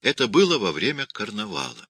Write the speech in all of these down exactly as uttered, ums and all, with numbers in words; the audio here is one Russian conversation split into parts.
Это было во время карнавала.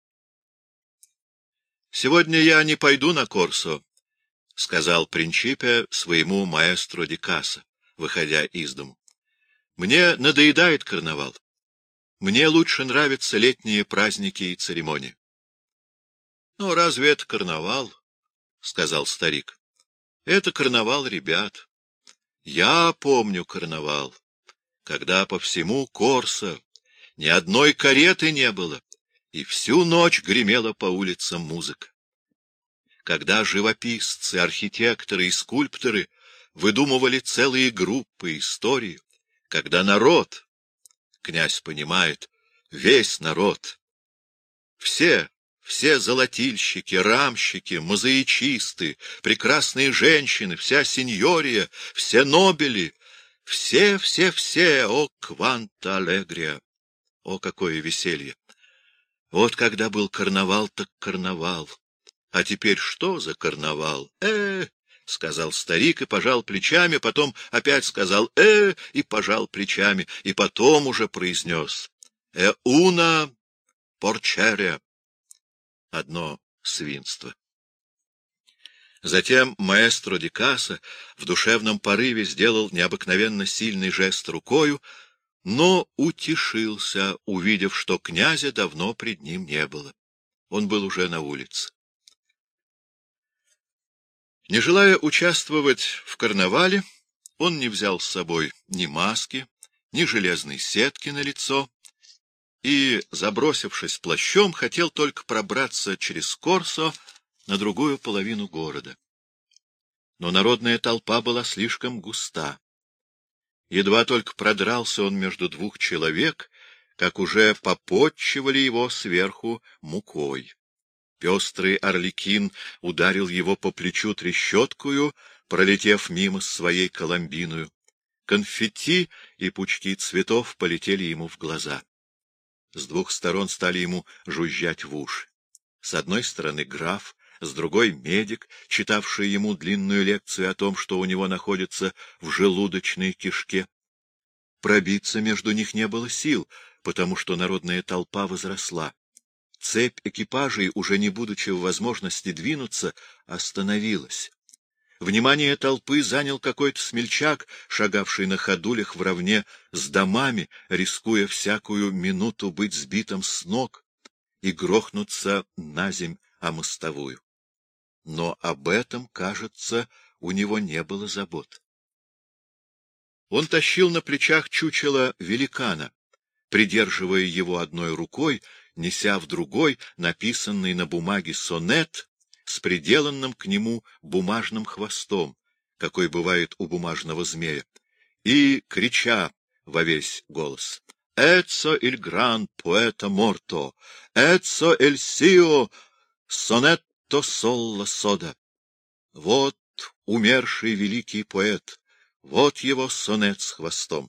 — Сегодня я не пойду на Корсо, — сказал Принчипе своему маэстро ди Касса, выходя из дому. — Мне надоедает карнавал. Мне лучше нравятся летние праздники и церемонии. — Ну, разве это карнавал? — сказал старик. — Это карнавал ребят. Я помню карнавал, когда по всему Корсо ни одной кареты не было, и всю ночь гремела по улицам музыка. Когда живописцы, архитекторы и скульпторы выдумывали целые группы, истории, когда народ, князь понимает, весь народ, все, все золотильщики, рамщики, мозаичисты, прекрасные женщины, вся сеньория, все нобели, все, все, все, о, кванта алегрия, о, какое веселье! Вот когда был карнавал, так карнавал. А теперь что за карнавал? Э, — сказал старик и пожал плечами, потом опять сказал «э» и пожал плечами, и потом уже произнес «э уна порчеря» — одно свинство. Затем маэстро ди Касса в душевном порыве сделал необыкновенно сильный жест рукою, но утешился, увидев, что князя давно пред ним не было. Он был уже на улице. Не желая участвовать в карнавале, он не взял с собой ни маски, ни железной сетки на лицо и, забросившись плащом, хотел только пробраться через Корсо на другую половину города. Но народная толпа была слишком густа. Едва только продрался он между двух человек, как уже попотчевали его сверху мукой. Пестрый орликин ударил его по плечу трещоткою, пролетев мимо своей коломбиною. Конфетти и пучки цветов полетели ему в глаза. С двух сторон стали ему жужжать в уши. С одной стороны граф, с другой медик, читавший ему длинную лекцию о том, что у него находится в желудочной кишке. Пробиться между них не было сил, потому что народная толпа возросла. Цепь экипажей, уже не будучи в возможности двинуться, остановилась. Внимание толпы занял какой-то смельчак, шагавший на ходулях вровне с домами, рискуя всякую минуту быть сбитым с ног и грохнуться наземь о мостовую. Но об этом, кажется, у него не было забот. Он тащил на плечах чучело великана, придерживая его одной рукой, неся в другой написанный на бумаге сонет с приделанным к нему бумажным хвостом, какой бывает у бумажного змея, и крича во весь голос «Эцо иль гран поэта морто! Эцо эль сио сонетто солла сода!» Вот умерший великий поэт, вот его сонет с хвостом.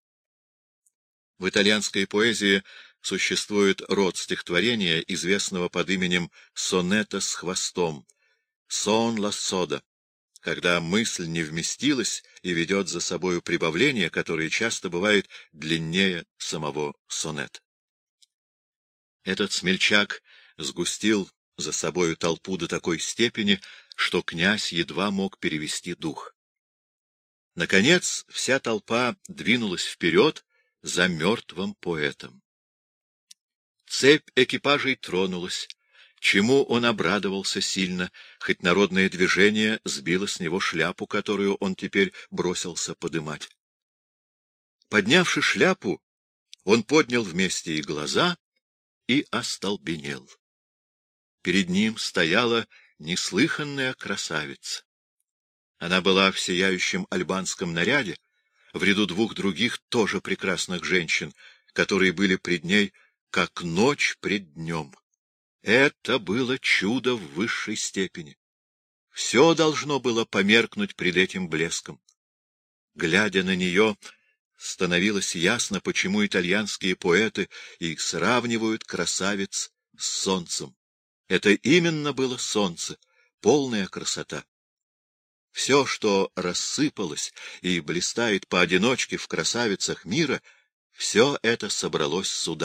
В итальянской поэзии существует род стихотворения, известного под именем сонета с хвостом, сон ла сода, когда мысль не вместилась и ведет за собою прибавление, которое часто бывает длиннее самого сонета. Этот смельчак сгустил за собою толпу до такой степени, что князь едва мог перевести дух. Наконец вся толпа двинулась вперед за мертвым поэтом. Цепь экипажей тронулась, чему он обрадовался сильно, хоть народное движение сбило с него шляпу, которую он теперь бросился подымать. Поднявши шляпу, он поднял вместе и глаза и остолбенел. Перед ним стояла неслыханная красавица. Она была в сияющем альбанском наряде, в ряду двух других тоже прекрасных женщин, которые были пред ней, как ночь пред днем. Это было чудо в высшей степени. Все должно было померкнуть пред этим блеском. Глядя на нее, становилось ясно, почему итальянские поэты и сравнивают красавиц с солнцем. Это именно было солнце, полная красота. Все, что рассыпалось и блистает поодиночке в красавицах мира, все это собралось сюда,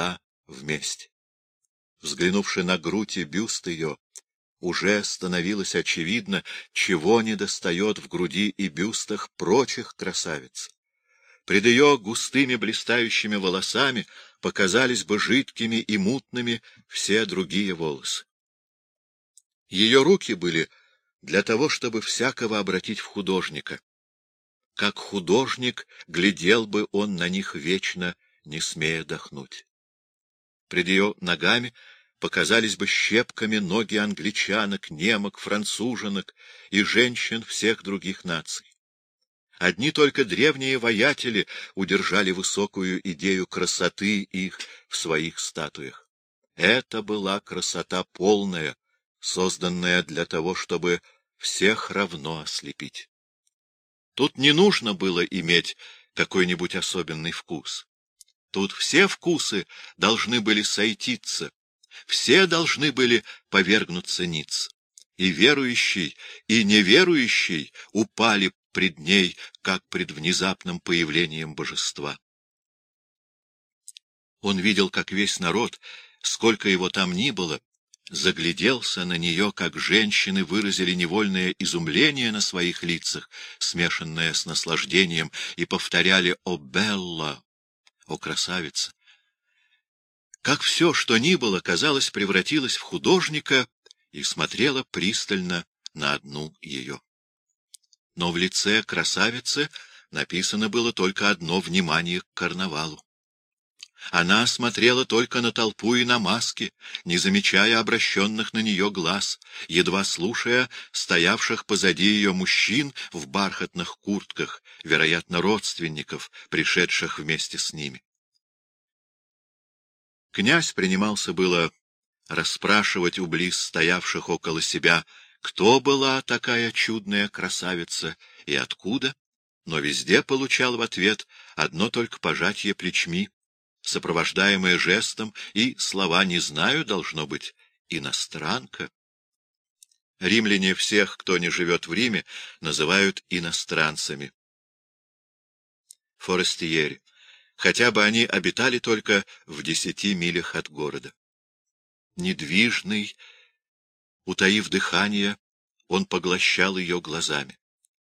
вместе. Взглянувши на грудь и бюст ее, уже становилось очевидно, чего недостает в груди и бюстах прочих красавиц. Пред ее густыми блистающими волосами показались бы жидкими и мутными все другие волосы. Ее руки были для того, чтобы всякого обратить в художника. Как художник глядел бы он на них вечно, не смея дохнуть. Пред ее ногами показались бы щепками ноги англичанок, немок, француженок и женщин всех других наций. Одни только древние воятели удержали высокую идею красоты их в своих статуях. Это была красота полная, созданная для того, чтобы всех равно ослепить. Тут не нужно было иметь какой-нибудь особенный вкус. Тут все вкусы должны были сойтиться, все должны были повергнуться ниц. И верующий, и неверующий упали пред ней, как пред внезапным появлением божества. Он видел, как весь народ, сколько его там ни было, загляделся на нее, как женщины выразили невольное изумление на своих лицах, смешанное с наслаждением, и повторяли «О, Белла! О, красавица!» Как все, что ни было, казалось, превратилось в художника и смотрело пристально на одну ее. Но в лице красавицы написано было только одно внимание к карнавалу. Она смотрела только на толпу и на маски, не замечая обращенных на нее глаз, едва слушая стоявших позади ее мужчин в бархатных куртках, вероятно, родственников, пришедших вместе с ними. Князь принимался было расспрашивать у близ стоявших около себя, кто была такая чудная красавица и откуда, но везде получал в ответ одно только пожатие плечми, сопровождаемое жестом и слова «не знаю», должно быть, иностранка. Римляне всех, кто не живет в Риме, называют иностранцами. Форестиери, хотя бы они обитали только в десяти милях от города. Недвижный, утаив дыхание, он поглощал ее глазами.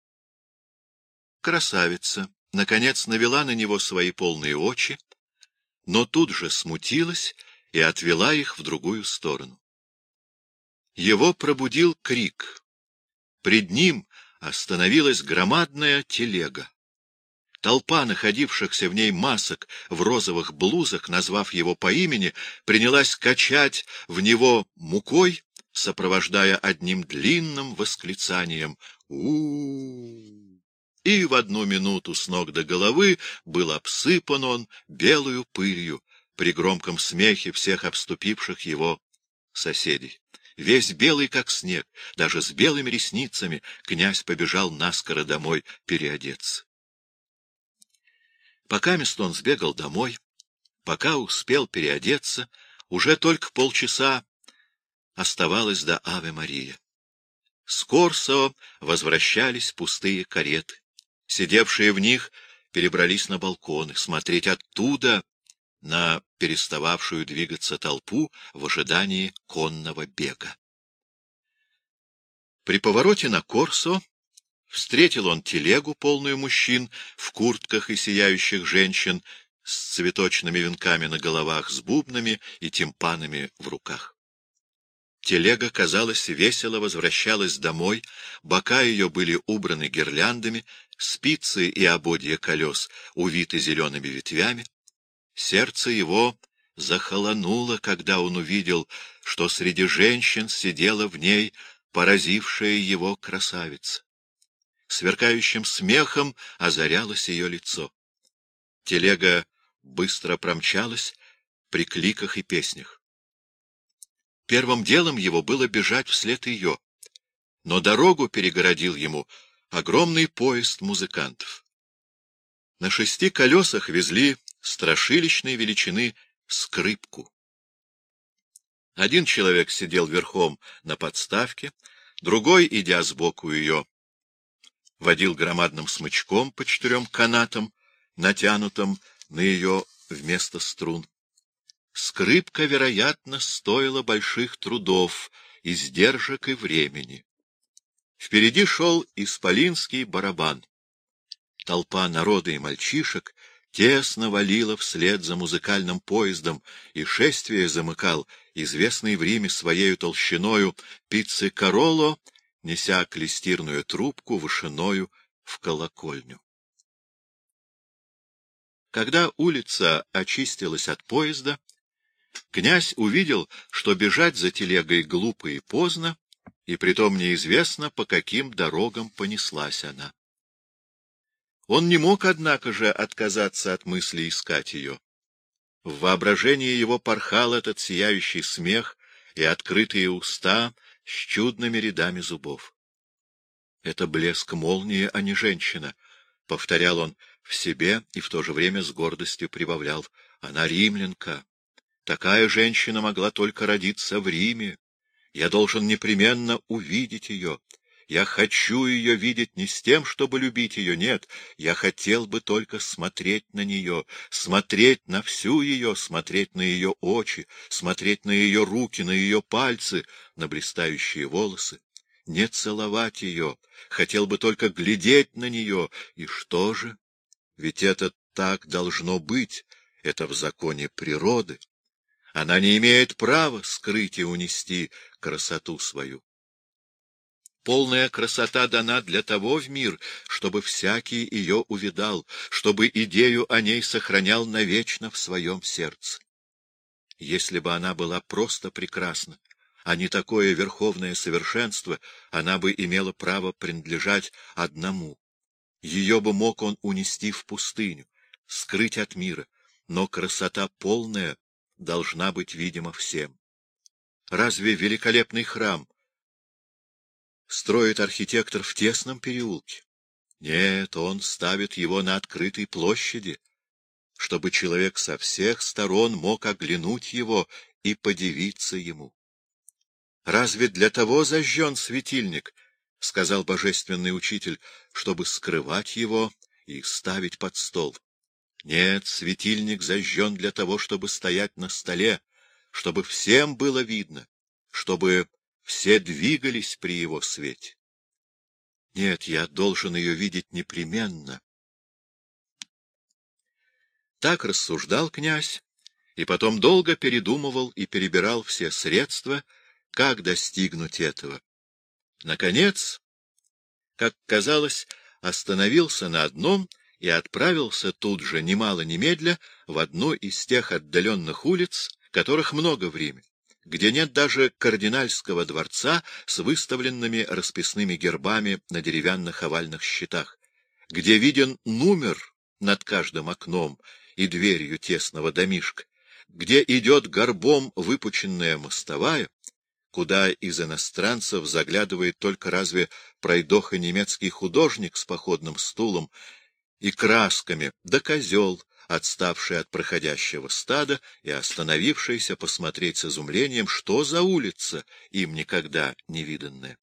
Красавица, наконец, навела на него свои полные очи, но тут же смутилась и отвела их в другую сторону. Его пробудил крик. Пред ним остановилась громадная телега. Толпа находившихся в ней масок в розовых блузах, назвав его по имени, принялась качать в него мукой, сопровождая одним длинным восклицанием «У-у-у!». И в одну минуту с ног до головы был обсыпан он белую пылью при громком смехе всех обступивших его соседей. Весь белый, как снег, даже с белыми ресницами, князь побежал наскоро домой переодеться. Покамест он сбегал домой, пока успел переодеться, уже только полчаса оставалось до Аве Мария. С Корсо возвращались пустые кареты. Сидевшие в них перебрались на балконы, смотреть оттуда на перестававшую двигаться толпу в ожидании конного бега. При повороте на Корсо встретил он телегу, полную мужчин в куртках и сияющих женщин с цветочными венками на головах, с бубнами и тимпанами в руках. Телега, казалось, весело возвращалась домой, бока ее были убраны гирляндами, спицы и ободья колес увиты зелеными ветвями. Сердце его захолонуло, когда он увидел, что среди женщин сидела в ней поразившая его красавица. Сверкающим смехом озарялось ее лицо. Телега быстро промчалась при кликах и песнях. Первым делом его было бежать вслед ее, но дорогу перегородил ему огромный поезд музыкантов. На шести колесах везли страшилищной величины скрипку. Один человек сидел верхом на подставке, другой, идя сбоку ее, водил громадным смычком по четырем канатам, натянутым на ее вместо струн. скрипка, вероятно, стоила больших трудов, издержек и времени. Впереди шел исполинский барабан. Толпа народа и мальчишек тесно валила вслед за музыкальным поездом, и шествие замыкал известный в Риме своею толщиною Пиццикароло, неся клестирную трубку вышиною в колокольню. Когда улица очистилась от поезда, князь увидел, что бежать за телегой глупо и поздно, и притом неизвестно, по каким дорогам понеслась она. Он не мог, однако же, отказаться от мысли искать ее. В воображении его порхал этот сияющий смех и открытые уста с чудными рядами зубов. «Это блеск молнии, а не женщина», — повторял он в себе и в то же время с гордостью прибавлял. «Она римлянка. Такая женщина могла только родиться в Риме. Я должен непременно увидеть ее. Я хочу ее видеть не с тем, чтобы любить ее, нет. Я хотел бы только смотреть на нее, смотреть на всю ее, смотреть на ее очи, смотреть на ее руки, на ее пальцы, на блистающие волосы. Не целовать ее, хотел бы только глядеть на нее. И что же? Ведь это так должно быть, это в законе природы. Она не имеет права скрыть и унести красоту свою. Полная красота дана для того в мир, чтобы всякий ее увидал, чтобы идею о ней сохранял навечно в своем сердце. Если бы она была просто прекрасна, а не такое верховное совершенство, она бы имела право принадлежать одному. Ее бы мог он унести в пустыню, скрыть от мира, но красота полная должна быть видима всем. Разве великолепный храм строит архитектор в тесном переулке? Нет, он ставит его на открытой площади, чтобы человек со всех сторон мог оглянуть его и подивиться ему. Разве для того зажжен светильник, — сказал божественный учитель, — чтобы скрывать его и ставить под стол? Нет, светильник зажжен для того, чтобы стоять на столе, чтобы всем было видно, чтобы все двигались при его свете. Нет, я должен ее видеть непременно. Так рассуждал князь, и потом долго передумывал и перебирал все средства, как достигнуть этого. Наконец, как казалось, остановился на одном и отправился тут же, немало немедля, в одну из тех отдаленных улиц, которых много в Риме, где нет даже кардинальского дворца с выставленными расписными гербами на деревянных овальных щитах, где виден номер над каждым окном и дверью тесного домишка, где идет горбом выпученная мостовая, куда из иностранцев заглядывает только разве пройдоха немецкий художник с походным стулом и красками, да козел, отставший от проходящего стада и остановившийся посмотреть с изумлением, что за улица, им никогда не виданная.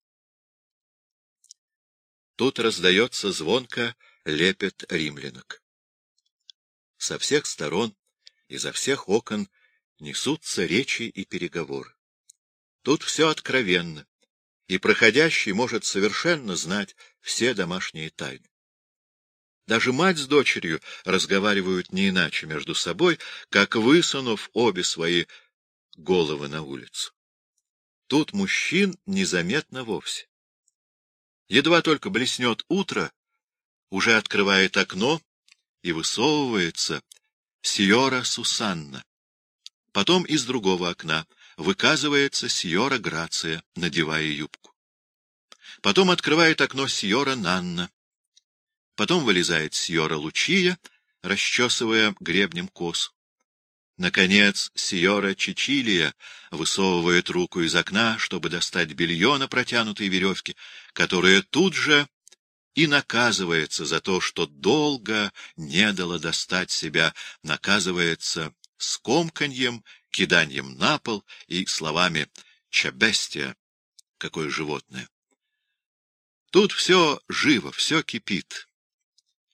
Тут раздается звонко лепет римлянок. Со всех сторон, изо всех окон несутся речи и переговоры. Тут все откровенно, и проходящий может совершенно знать все домашние тайны. Даже мать с дочерью разговаривают не иначе между собой, как высунув обе свои головы на улицу. Тут мужчин незаметно вовсе. Едва только блеснет утро, уже открывает окно и высовывается сьора Сусанна. Потом из другого окна выказывается сьора Грация, надевая юбку. Потом открывает окно сьора Нанна. Потом вылезает сьора Лучия, расчесывая гребнем косу. Наконец, сьора Чичилия высовывает руку из окна, чтобы достать белье на протянутой веревке, которая тут же и наказывается за то, что долго не дала достать себя, наказывается скомканьем, киданьем на пол и словами «чабестия», какое животное. Тут все живо, все кипит.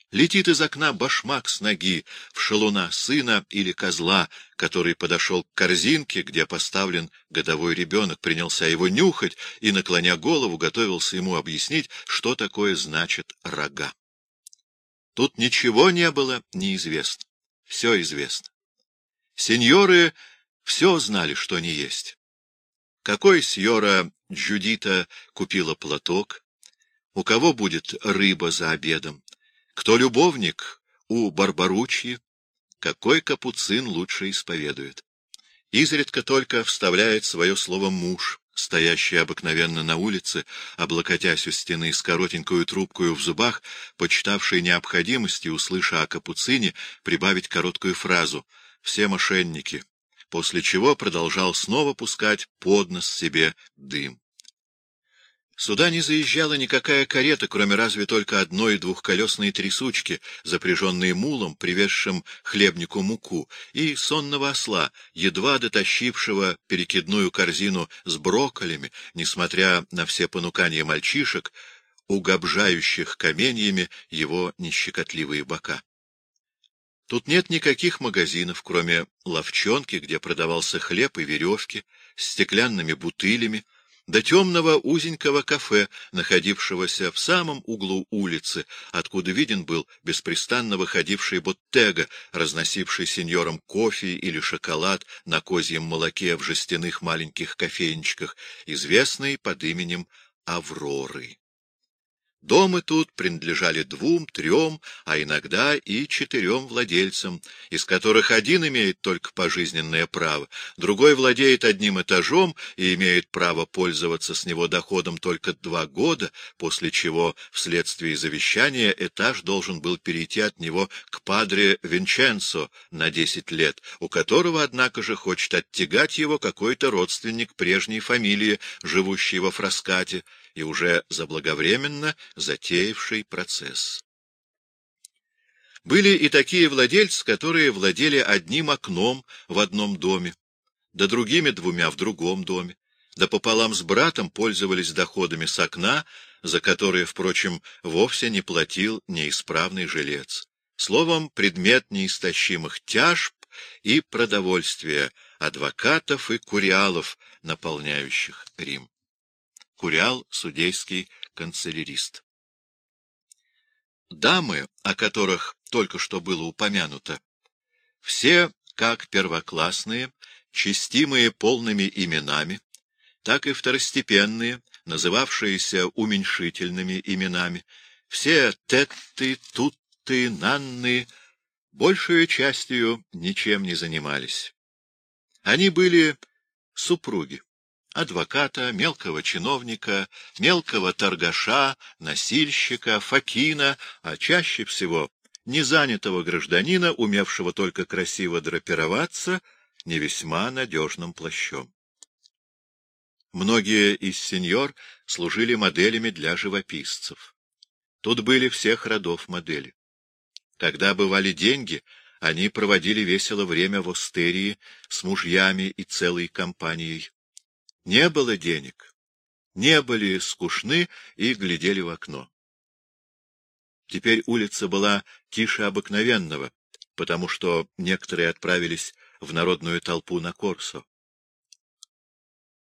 Летит из окна башмак с ноги в шалуна сына или козла, который подошел к корзинке, где поставлен годовой ребенок, принялся его нюхать и, наклоня голову, готовился ему объяснить, что такое значит рога. Тут ничего не было неизвестно. Все известно. Сеньоры все знали, что не есть. Какой сьора Джудита купила платок, у кого будет рыба за обедом, кто любовник у Барбаруччи, какой капуцин лучше исповедует. Изредка только вставляет свое слово муж, стоящий обыкновенно на улице, облокотясь у стены с коротенькую трубкою в зубах, почитавший необходимостью, услыша о капуцине, прибавить короткую фразу «все мошенники», после чего продолжал снова пускать под нос себе дым. Сюда не заезжала никакая карета, кроме разве только одной двухколесной трясучки, запряженной мулом, привезшим хлебнику муку, и сонного осла, едва дотащившего перекидную корзину с брокколями, несмотря на все понукания мальчишек, угобжающих каменьями его нещекотливые бока. Тут нет никаких магазинов, кроме лавчонки, где продавался хлеб и веревки, с стеклянными бутылями, до темного узенького кафе, находившегося в самом углу улицы, откуда виден был беспрестанно выходивший Боттега, разносивший сеньорам кофе или шоколад на козьем молоке в жестяных маленьких кофейничках, известный под именем Авроры. Дома тут принадлежали двум, трем, а иногда и четырем владельцам, из которых один имеет только пожизненное право, другой владеет одним этажом и имеет право пользоваться с него доходом только два года, после чего, вследствие завещания, этаж должен был перейти от него к падре Винченцо на десять лет, у которого, однако же, хочет оттягать его какой-то родственник прежней фамилии, живущий во Фраскате, и уже заблаговременно затеявший процесс. Были и такие владельцы, которые владели одним окном в одном доме, да другими двумя в другом доме, да пополам с братом пользовались доходами с окна, за которые, впрочем, вовсе не платил неисправный жилец. Словом, предмет неистощимых тяжб и продовольствия адвокатов и куриалов, наполняющих Рим. Куриал — судейский канцелярист. Дамы, о которых только что было упомянуто, все, как первоклассные, честимые полными именами, так и второстепенные, называвшиеся уменьшительными именами, все Тетты, Тутты, Нанны, большей частью ничем не занимались. Они были супруги адвоката, мелкого чиновника, мелкого торгаша, носильщика, факина, а чаще всего незанятого гражданина, умевшего только красиво драпироваться не весьма надежным плащом. Многие из сеньор служили моделями для живописцев. Тут были всех родов модели. Когда бывали деньги, они проводили весело время в остерии с мужьями и целой компанией. Не было денег, не были скучны и глядели в окно. Теперь улица была тише обыкновенного, потому что некоторые отправились в народную толпу на Корсо.